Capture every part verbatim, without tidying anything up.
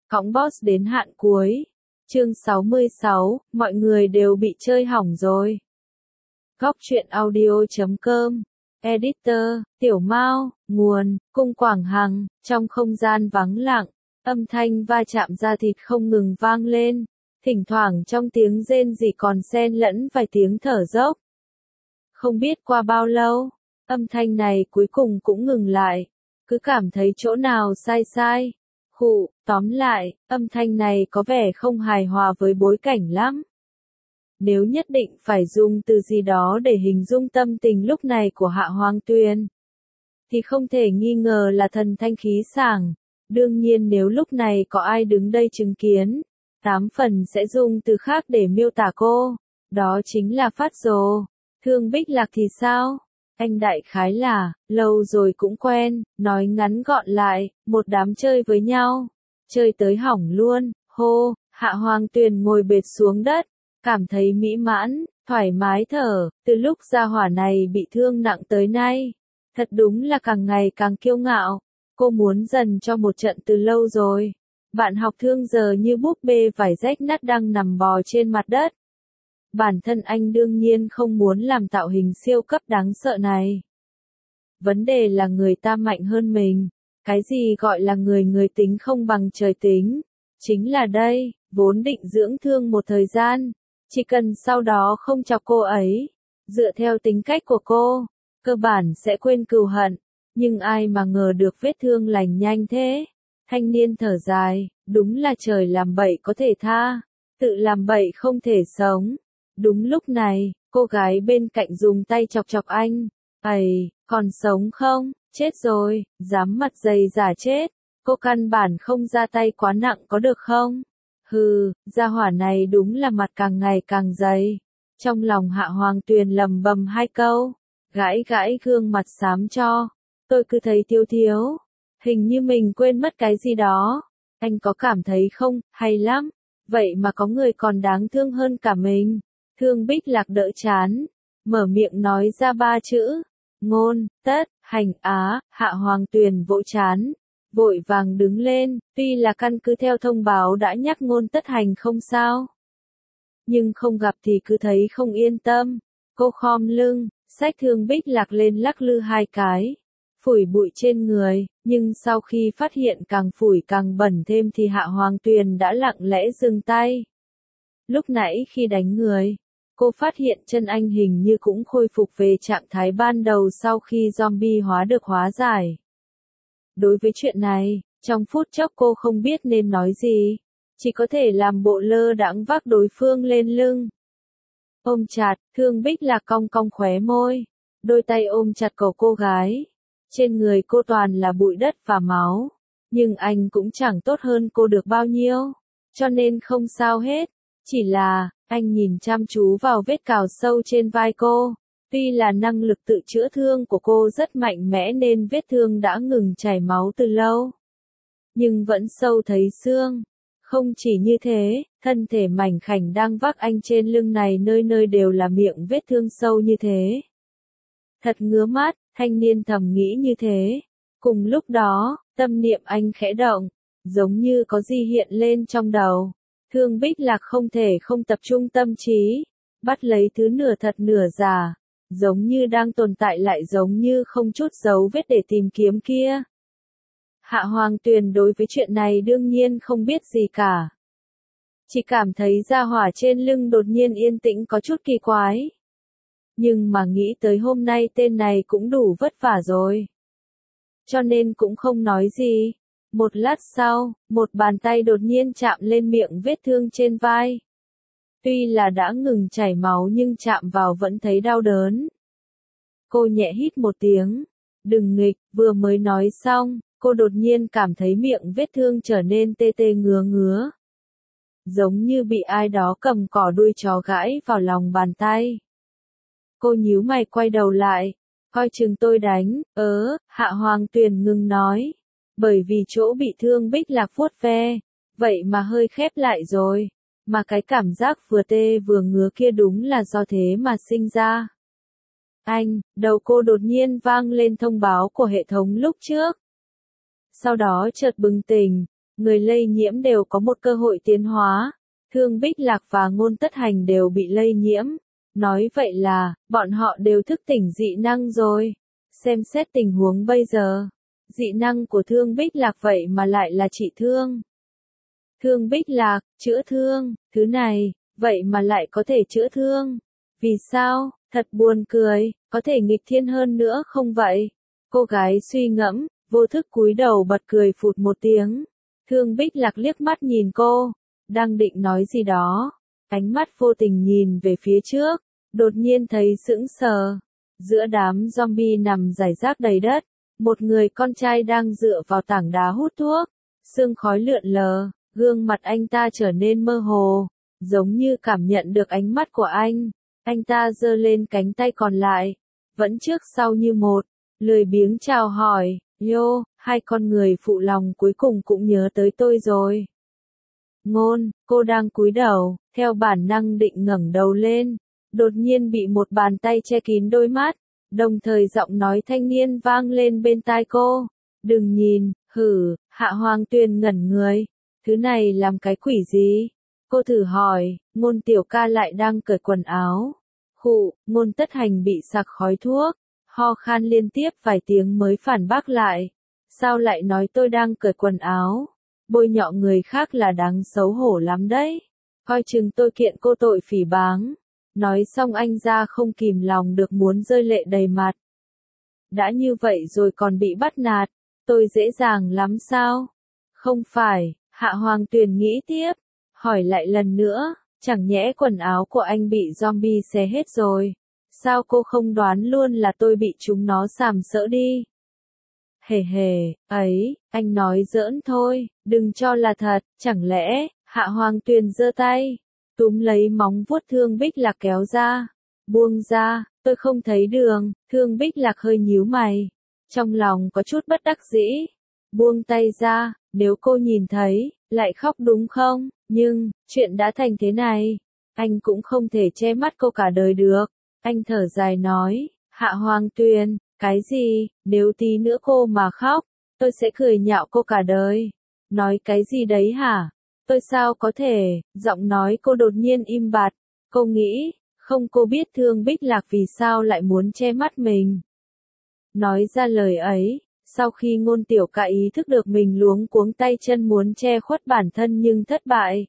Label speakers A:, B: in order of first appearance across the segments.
A: Cõng boss đến hạn cuối. Chương sáu mươi sáu, mọi người đều bị chơi hỏng rồi. Góc truyện audio chấm com. Editor, Tiểu Mao, nguồn, Cung Quảng Hằng. Trong không gian vắng lặng, âm thanh va chạm da thịt không ngừng vang lên, thỉnh thoảng trong tiếng rên rỉ còn xen lẫn vài tiếng thở dốc. Không biết qua bao lâu, âm thanh này cuối cùng cũng ngừng lại, cứ cảm thấy chỗ nào sai sai. Khụ, tóm lại, âm thanh này có vẻ không hài hòa với bối cảnh lắm. Nếu nhất định phải dùng từ gì đó để hình dung tâm tình lúc này của Hạ Hoang Tuyền, thì không thể nghi ngờ là thần thanh khí sảng. Đương nhiên nếu lúc này có ai đứng đây chứng kiến, tám phần sẽ dùng từ khác để miêu tả cô, đó chính là phát rồ. Thương Bích Lạc thì sao? Anh đại khái là, lâu rồi cũng quen, nói ngắn gọn lại, một đám chơi với nhau. Chơi tới hỏng luôn, hô, Hạ Hoang Tuyền ngồi bệt xuống đất, cảm thấy mỹ mãn, thoải mái thở, từ lúc gia hỏa này bị thương nặng tới nay. Thật đúng là càng ngày càng kiêu ngạo, cô muốn dần cho một trận từ lâu rồi. Bạn học thương giờ như búp bê vải rách nát đang nằm bò trên mặt đất. Bản thân anh đương nhiên không muốn làm tạo hình siêu cấp đáng sợ này. Vấn đề là người ta mạnh hơn mình. Cái gì gọi là người người tính không bằng trời tính? Chính là đây, vốn định dưỡng thương một thời gian. Chỉ cần sau đó không chọc cô ấy. Dựa theo tính cách của cô, cơ bản sẽ quên cừu hận. Nhưng ai mà ngờ được vết thương lành nhanh thế. Thanh niên thở dài, đúng là trời làm bậy có thể tha. Tự làm bậy không thể sống. Đúng lúc này, cô gái bên cạnh dùng tay chọc chọc anh. Ây, còn sống không? Chết rồi, dám mặt dày giả chết. Cô căn bản không ra tay quá nặng có được không? Hừ, gia hỏa này đúng là mặt càng ngày càng dày. Trong lòng Hạ Hoang Tuyền lầm bầm hai câu, gãi gãi gương mặt xám cho. Tôi cứ thấy thiếu thiếu. Hình như mình quên mất cái gì đó. Anh có cảm thấy không, hay lắm. Vậy mà có người còn đáng thương hơn cả mình. Thương Bích Lạc đỡ chán, mở miệng nói ra ba chữ. Ngôn, tất, hành á. Hạ Hoang Tuyền vỗ chán, vội vàng đứng lên, tuy là căn cứ theo thông báo đã nhắc ngôn tất hành không sao. Nhưng không gặp thì cứ thấy không yên tâm. Cô khom lưng, xách Thương Bích Lạc lên lắc lư hai cái, phủi bụi trên người, nhưng sau khi phát hiện càng phủi càng bẩn thêm thì Hạ Hoang Tuyền đã lặng lẽ dừng tay. Lúc nãy khi đánh người, cô phát hiện chân anh hình như cũng khôi phục về trạng thái ban đầu sau khi zombie hóa được hóa giải. Đối với chuyện này, trong phút chốc cô không biết nên nói gì, chỉ có thể làm bộ lơ đãng vác đối phương lên lưng. Ôm chặt, Thương Bích Lạc cong cong khóe môi, đôi tay ôm chặt cổ cô gái. Trên người cô toàn là bụi đất và máu, nhưng anh cũng chẳng tốt hơn cô được bao nhiêu, cho nên không sao hết. Chỉ là, anh nhìn chăm chú vào vết cào sâu trên vai cô. Tuy là năng lực tự chữa thương của cô rất mạnh mẽ nên vết thương đã ngừng chảy máu từ lâu, nhưng vẫn sâu thấy xương. Không chỉ như thế, thân thể mảnh khảnh đang vác anh trên lưng này nơi nơi đều là miệng vết thương sâu như thế. Thật ngứa mắt, thanh niên thầm nghĩ như thế. Cùng lúc đó, tâm niệm anh khẽ động, giống như có gì hiện lên trong đầu. Thương Bích Lạc không thể không tập trung tâm trí, bắt lấy thứ nửa thật nửa giả, giống như đang tồn tại lại giống như không chút dấu vết để tìm kiếm kia. Hạ Hoang Tuyền đối với chuyện này đương nhiên không biết gì cả. Chỉ cảm thấy da hỏa trên lưng đột nhiên yên tĩnh có chút kỳ quái. Nhưng mà nghĩ tới hôm nay tên này cũng đủ vất vả rồi. Cho nên cũng không nói gì. Một lát sau, một bàn tay đột nhiên chạm lên miệng vết thương trên vai. Tuy là đã ngừng chảy máu nhưng chạm vào vẫn thấy đau đớn. Cô nhẹ hít một tiếng. Đừng nghịch, vừa mới nói xong, cô đột nhiên cảm thấy miệng vết thương trở nên tê tê ngứa ngứa. Giống như bị ai đó cầm cỏ đuôi chó gãi vào lòng bàn tay. Cô nhíu mày quay đầu lại, coi chừng tôi đánh. Ớ, Hạ Hoang Tuyền ngừng nói. Bởi vì chỗ bị thương Bích Lạc vuốt ve, vậy mà hơi khép lại rồi. Mà cái cảm giác vừa tê vừa ngứa kia đúng là do thế mà sinh ra. Anh, đầu cô đột nhiên vang lên thông báo của hệ thống lúc trước. Sau đó chợt bừng tỉnh, người lây nhiễm đều có một cơ hội tiến hóa. Thương Bích Lạc và Ngôn Tất Hành đều bị lây nhiễm. Nói vậy là, bọn họ đều thức tỉnh dị năng rồi. Xem xét tình huống bây giờ. Dị năng của Thương Bích Lạc vậy mà lại là trị thương. Thương Bích Lạc, chữa thương, thứ này, vậy mà lại có thể chữa thương. Vì sao? Thật buồn cười, có thể nghịch thiên hơn nữa không vậy? Cô gái suy ngẫm, vô thức cúi đầu bật cười phụt một tiếng. Thương Bích Lạc liếc mắt nhìn cô, đang định nói gì đó. Ánh mắt vô tình nhìn về phía trước, đột nhiên thấy sững sờ. Giữa đám zombie nằm rải rác đầy đất, một người con trai đang dựa vào tảng đá hút thuốc. Sương khói lượn lờ, gương mặt anh ta trở nên mơ hồ, giống như cảm nhận được ánh mắt của anh. Anh ta giơ lên cánh tay còn lại, vẫn trước sau như một, lười biếng chào hỏi, "Yo, hai con người phụ lòng cuối cùng cũng nhớ tới tôi rồi." Ngôn, cô đang cúi đầu, theo bản năng định ngẩng đầu lên, đột nhiên bị một bàn tay che kín đôi mắt, đồng thời giọng nói thanh niên vang lên bên tai cô, "Đừng nhìn." Hử, Hạ Hoàng Tuyền ngẩn người, thứ này làm cái quỷ gì? Cô thử hỏi, Ngôn tiểu ca lại đang cởi quần áo. Khụ, Ngôn Tất Hành bị sặc khói thuốc, ho khan liên tiếp vài tiếng mới phản bác lại. Sao lại nói tôi đang cởi quần áo? Bôi nhọ người khác là đáng xấu hổ lắm đấy. Coi chừng tôi kiện cô tội phỉ báng. Nói xong anh ra không kìm lòng được muốn rơi lệ đầy mặt. Đã như vậy rồi còn bị bắt nạt, tôi dễ dàng lắm sao? Không phải, Hạ Hoàng Tuyền nghĩ tiếp, hỏi lại lần nữa, chẳng nhẽ quần áo của anh bị zombie xé hết rồi? Sao cô không đoán luôn là tôi bị chúng nó sàm sỡ đi? Hề hề, ấy, anh nói giỡn thôi, đừng cho là thật, chẳng lẽ, Hạ Hoàng Tuyền giơ tay, túm lấy móng vuốt Thương Bích Lạc kéo ra, buông ra, tôi không thấy đường. Thương Bích Lạc hơi nhíu mày, trong lòng có chút bất đắc dĩ, buông tay ra, nếu cô nhìn thấy, lại khóc đúng không? Nhưng, chuyện đã thành thế này, anh cũng không thể che mắt cô cả đời được. Anh thở dài nói, Hạ Hoàng Tuyền, cái gì, nếu tí nữa cô mà khóc, tôi sẽ cười nhạo cô cả đời. Nói cái gì đấy hả? Tôi sao có thể? Giọng nói cô đột nhiên im bặt. Cô nghĩ, không, cô biết Thương Bích Lạc vì sao lại muốn che mắt mình. Nói ra lời ấy, sau khi Ngôn tiểu ca ý thức được mình luống cuống tay chân muốn che khuất bản thân nhưng thất bại.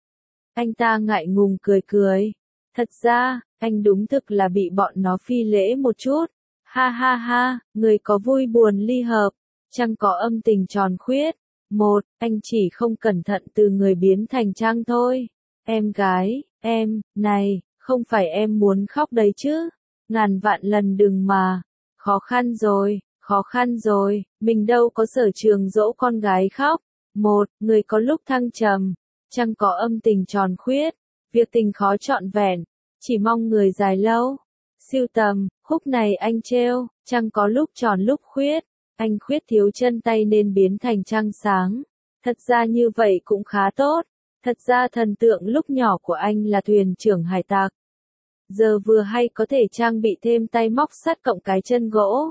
A: Anh ta ngại ngùng cười cười. Thật ra, anh đúng thực là bị bọn nó phi lễ một chút. Ha ha ha, người có vui buồn ly hợp, chẳng có âm tình tròn khuyết. Một, anh chỉ không cẩn thận từ người biến thành Trang thôi. Em gái, em, này, không phải em muốn khóc đấy chứ. Ngàn vạn lần đừng mà. Khó khăn rồi, khó khăn rồi, mình đâu có sở trường dỗ con gái khóc. Một, người có lúc thăng trầm, chẳng có âm tình tròn khuyết, việc tình khó trọn vẹn, chỉ mong người dài lâu. Siêu tầm, khúc này anh trêu, chẳng có lúc tròn lúc khuyết, anh khuyết thiếu chân tay nên biến thành trăng sáng. Thật ra như vậy cũng khá tốt, thật ra thần tượng lúc nhỏ của anh là thuyền trưởng hải tặc. Giờ vừa hay có thể trang bị thêm tay móc sắt cộng cái chân gỗ.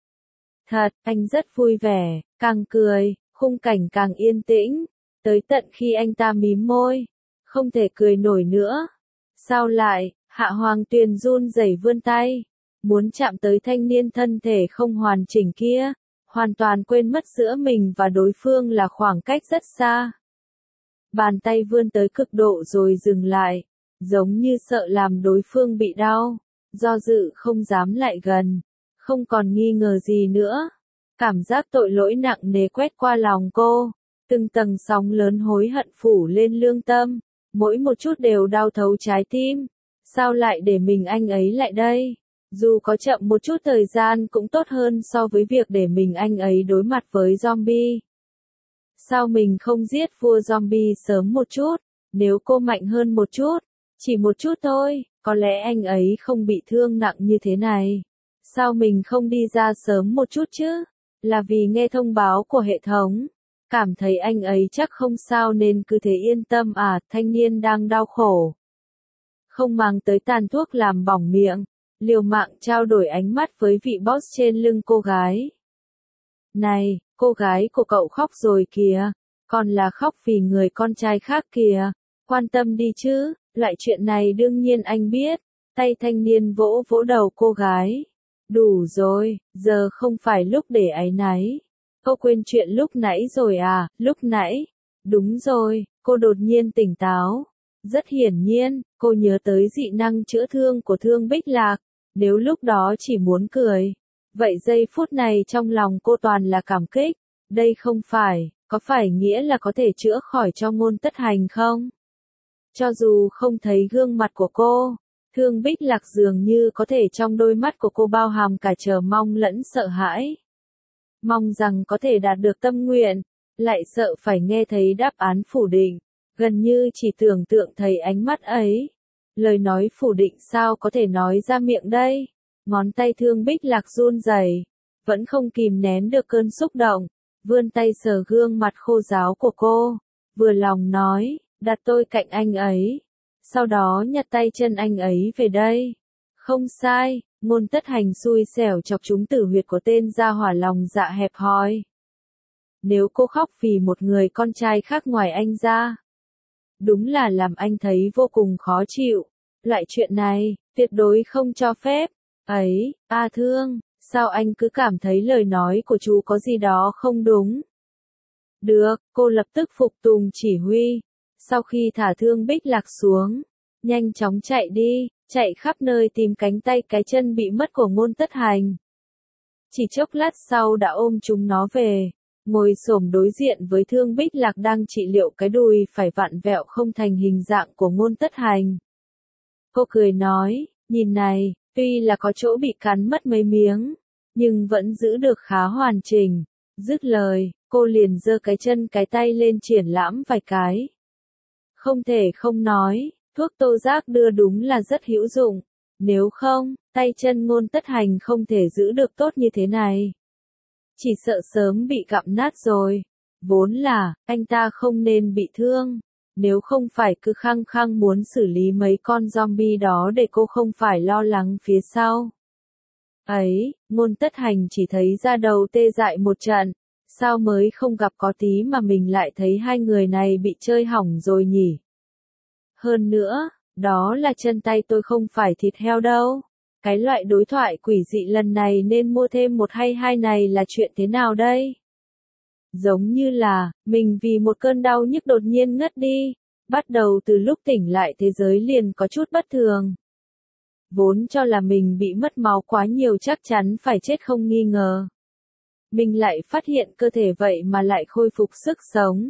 A: Thật, anh rất vui vẻ, càng cười, khung cảnh càng yên tĩnh, tới tận khi anh ta mím môi, không thể cười nổi nữa. Sao lại, Hạ Hoàng Tuyền run rẩy vươn tay, muốn chạm tới thanh niên thân thể không hoàn chỉnh kia, hoàn toàn quên mất giữa mình và đối phương là khoảng cách rất xa. Bàn tay vươn tới cực độ rồi dừng lại, giống như sợ làm đối phương bị đau, do dự không dám lại gần, không còn nghi ngờ gì nữa. Cảm giác tội lỗi nặng nề quét qua lòng cô, từng tầng sóng lớn hối hận phủ lên lương tâm, mỗi một chút đều đau thấu trái tim. Sao lại để mình anh ấy lại đây? Dù có chậm một chút thời gian cũng tốt hơn so với việc để mình anh ấy đối mặt với zombie. Sao mình không giết vua zombie sớm một chút? Nếu cô mạnh hơn một chút, chỉ một chút thôi, có lẽ anh ấy không bị thương nặng như thế này. Sao mình không đi ra sớm một chút chứ? Là vì nghe thông báo của hệ thống, cảm thấy anh ấy chắc không sao nên cứ thế yên tâm à? Thanh niên đang đau khổ, không mang tới tàn thuốc làm bỏng miệng, liều mạng trao đổi ánh mắt với vị boss trên lưng cô gái. Này, cô gái của cậu khóc rồi kìa, còn là khóc vì người con trai khác kìa, quan tâm đi chứ, loại chuyện này đương nhiên anh biết, tay thanh niên vỗ vỗ đầu cô gái. Đủ rồi, giờ không phải lúc để áy náy. Cô quên chuyện lúc nãy rồi à, lúc nãy. Đúng rồi, cô đột nhiên tỉnh táo. Rất hiển nhiên, cô nhớ tới dị năng chữa thương của Thương Bích Lạc. Nếu lúc đó chỉ muốn cười, vậy giây phút này trong lòng cô toàn là cảm kích. Đây không phải, có phải nghĩa là có thể chữa khỏi cho Ngôn Tất Hành không? Cho dù không thấy gương mặt của cô, Thương Bích Lạc dường như có thể trong đôi mắt của cô bao hàm cả chờ mong lẫn sợ hãi. Mong rằng có thể đạt được tâm nguyện, lại sợ phải nghe thấy đáp án phủ định, gần như chỉ tưởng tượng thấy ánh mắt ấy. Lời nói phủ định sao có thể nói ra miệng đây? Ngón tay Thương Bích Lạc run rẩy, vẫn không kìm nén được cơn xúc động, vươn tay sờ gương mặt khô ráo của cô, vừa lòng nói, đặt tôi cạnh anh ấy, sau đó nhặt tay chân anh ấy về đây. Không sai, Ngôn Tất Hành xui xẻo chọc trúng tử huyệt của tên gia hỏa lòng dạ hẹp hòi. Nếu cô khóc vì một người con trai khác ngoài anh ra, đúng là làm anh thấy vô cùng khó chịu. Loại chuyện này, tuyệt đối không cho phép. Ấy, A Thương, sao anh cứ cảm thấy lời nói của chú có gì đó không đúng? Được, cô lập tức phục tùng chỉ huy. Sau khi thả Thương Bích Lạc xuống, nhanh chóng chạy đi, chạy khắp nơi tìm cánh tay cái chân bị mất của Ngôn Tất Hành. Chỉ chốc lát sau đã ôm chúng nó về, ngồi xổm đối diện với Thương Bích Lạc đang trị liệu cái đùi phải vặn vẹo không thành hình dạng của Ngôn Tất Hành. Cô cười nói, nhìn này, tuy là có chỗ bị cắn mất mấy miếng, nhưng vẫn giữ được khá hoàn chỉnh. Dứt lời, cô liền giơ cái chân cái tay lên triển lãm vài cái. Không thể không nói, thuốc tô giác đưa đúng là rất hữu dụng. Nếu không, tay chân Ngôn Tất Hành không thể giữ được tốt như thế này. Chỉ sợ sớm bị gặm nát rồi. Vốn là, anh ta không nên bị thương. Nếu không phải cứ khăng khăng muốn xử lý mấy con zombie đó để cô không phải lo lắng phía sau. Ấy, Ngôn Tất Hành chỉ thấy da đầu tê dại một trận. Sao mới không gặp có tí mà mình lại thấy hai người này bị chơi hỏng rồi nhỉ? Hơn nữa, đó là chân tay tôi không phải thịt heo đâu. Cái loại đối thoại quỷ dị lần này nên mua thêm một hay hai này là chuyện thế nào đây? Giống như là, mình vì một cơn đau nhức đột nhiên ngất đi, bắt đầu từ lúc tỉnh lại thế giới liền có chút bất thường. Vốn cho là mình bị mất máu quá nhiều chắc chắn phải chết không nghi ngờ. Mình lại phát hiện cơ thể vậy mà lại khôi phục sức sống.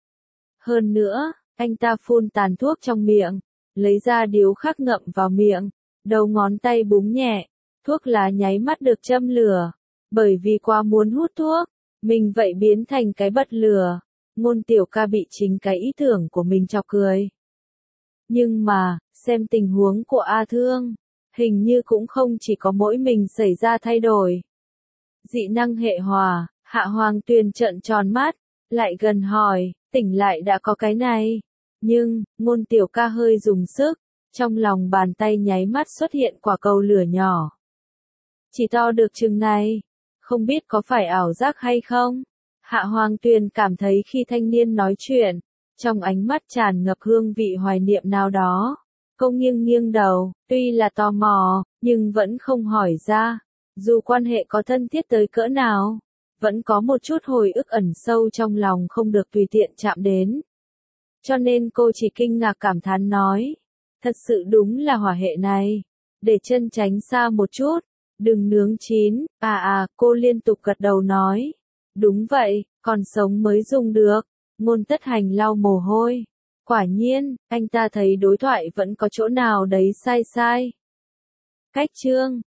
A: Hơn nữa, anh ta phun tàn thuốc trong miệng, lấy ra điếu khắc ngậm vào miệng, đầu ngón tay búng nhẹ, thuốc lá nháy mắt được châm lửa. Bởi vì quá muốn hút thuốc, mình vậy biến thành cái bật lửa. Ngôn Tiểu Ca bị chính cái ý tưởng của mình chọc cười. Nhưng mà, xem tình huống của A Thương, hình như cũng không chỉ có mỗi mình xảy ra thay đổi. Dị năng hệ hòa, Hạ Hoàng Tuyền trợn tròn mắt, lại gần hỏi, tỉnh lại đã có cái này. Nhưng, Ngôn Tiểu Ca hơi dùng sức, trong lòng bàn tay nháy mắt xuất hiện quả cầu lửa nhỏ. Chỉ to được chừng này, không biết có phải ảo giác hay không? Hạ Hoàng Tuyền cảm thấy khi thanh niên nói chuyện, trong ánh mắt tràn ngập hương vị hoài niệm nào đó. Cô nghiêng nghiêng đầu, tuy là tò mò, nhưng vẫn không hỏi ra. Dù quan hệ có thân thiết tới cỡ nào, vẫn có một chút hồi ức ẩn sâu trong lòng không được tùy tiện chạm đến. Cho nên cô chỉ kinh ngạc cảm thán nói, thật sự đúng là hỏa hệ này. Để chân tránh xa một chút, đừng nướng chín. À à, cô liên tục gật đầu nói. Đúng vậy, còn sống mới dùng được. Ngôn Tất Hành lau mồ hôi. Quả nhiên, anh ta thấy đối thoại vẫn có chỗ nào đấy sai sai. Cách chương